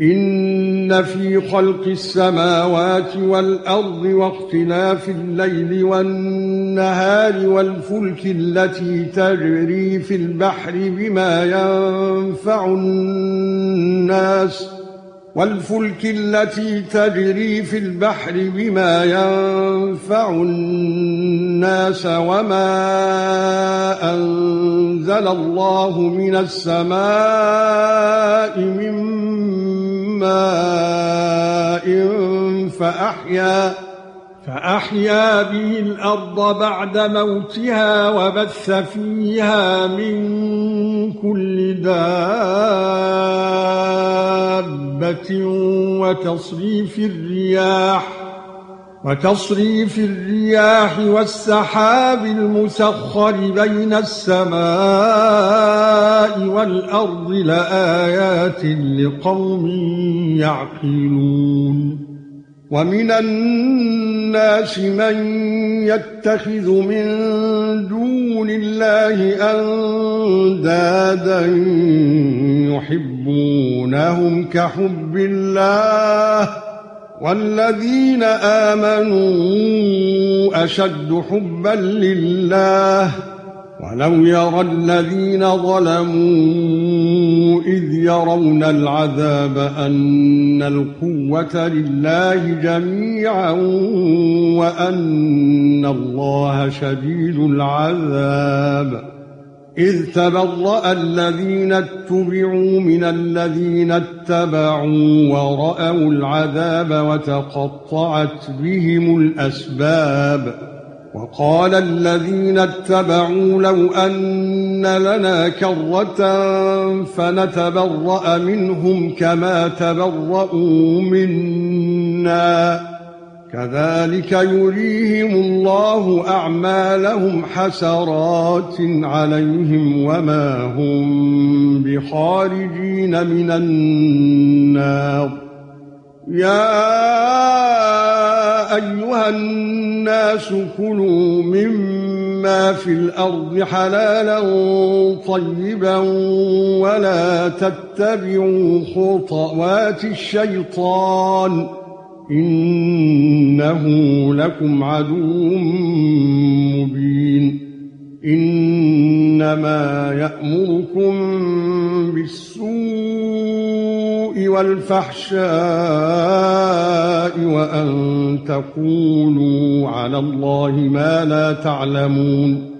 إن في خلق السماوات والأرض واختلاف الليل والنهار والفلك التي تجري في البحر بما ينفع الناس وما أنزل الله من السماء من ماء فأحيا به الأرض بعد موتها وبث فيها من كل دابة وتصريف الرياح والسحاب المسخر بين السماء والأرض لآيات لقوم يعقلون ومن الناس من يتخذ من دون الله أندادا يحبونهم كحب الله والذين آمنوا أشد حبا لله ولو يرى الذين ظلموا إذ يرون العذاب أن القوة لله جميعا وأن الله شديد العذاب إذ تبرأ الذين اتبعوا من الذين اتبعوا ورأوا العذاب وتقطعت بهم الأسباب وقال الذين اتبعوا لو أن لنا كرة فنتبرأ منهم كما تبرؤوا منا كذلك يريهم الله أعمالهم حسرات عليهم وما هم بخارجين من النار يا أيها الناس كلوا مما في الأرض حلالا طيبا ولا تتبعوا خطوات الشيطان إنه لكم عدو مبين إنما يأمركم بالسوء والفحشاء وأن تقولوا على الله ما لا تعلمون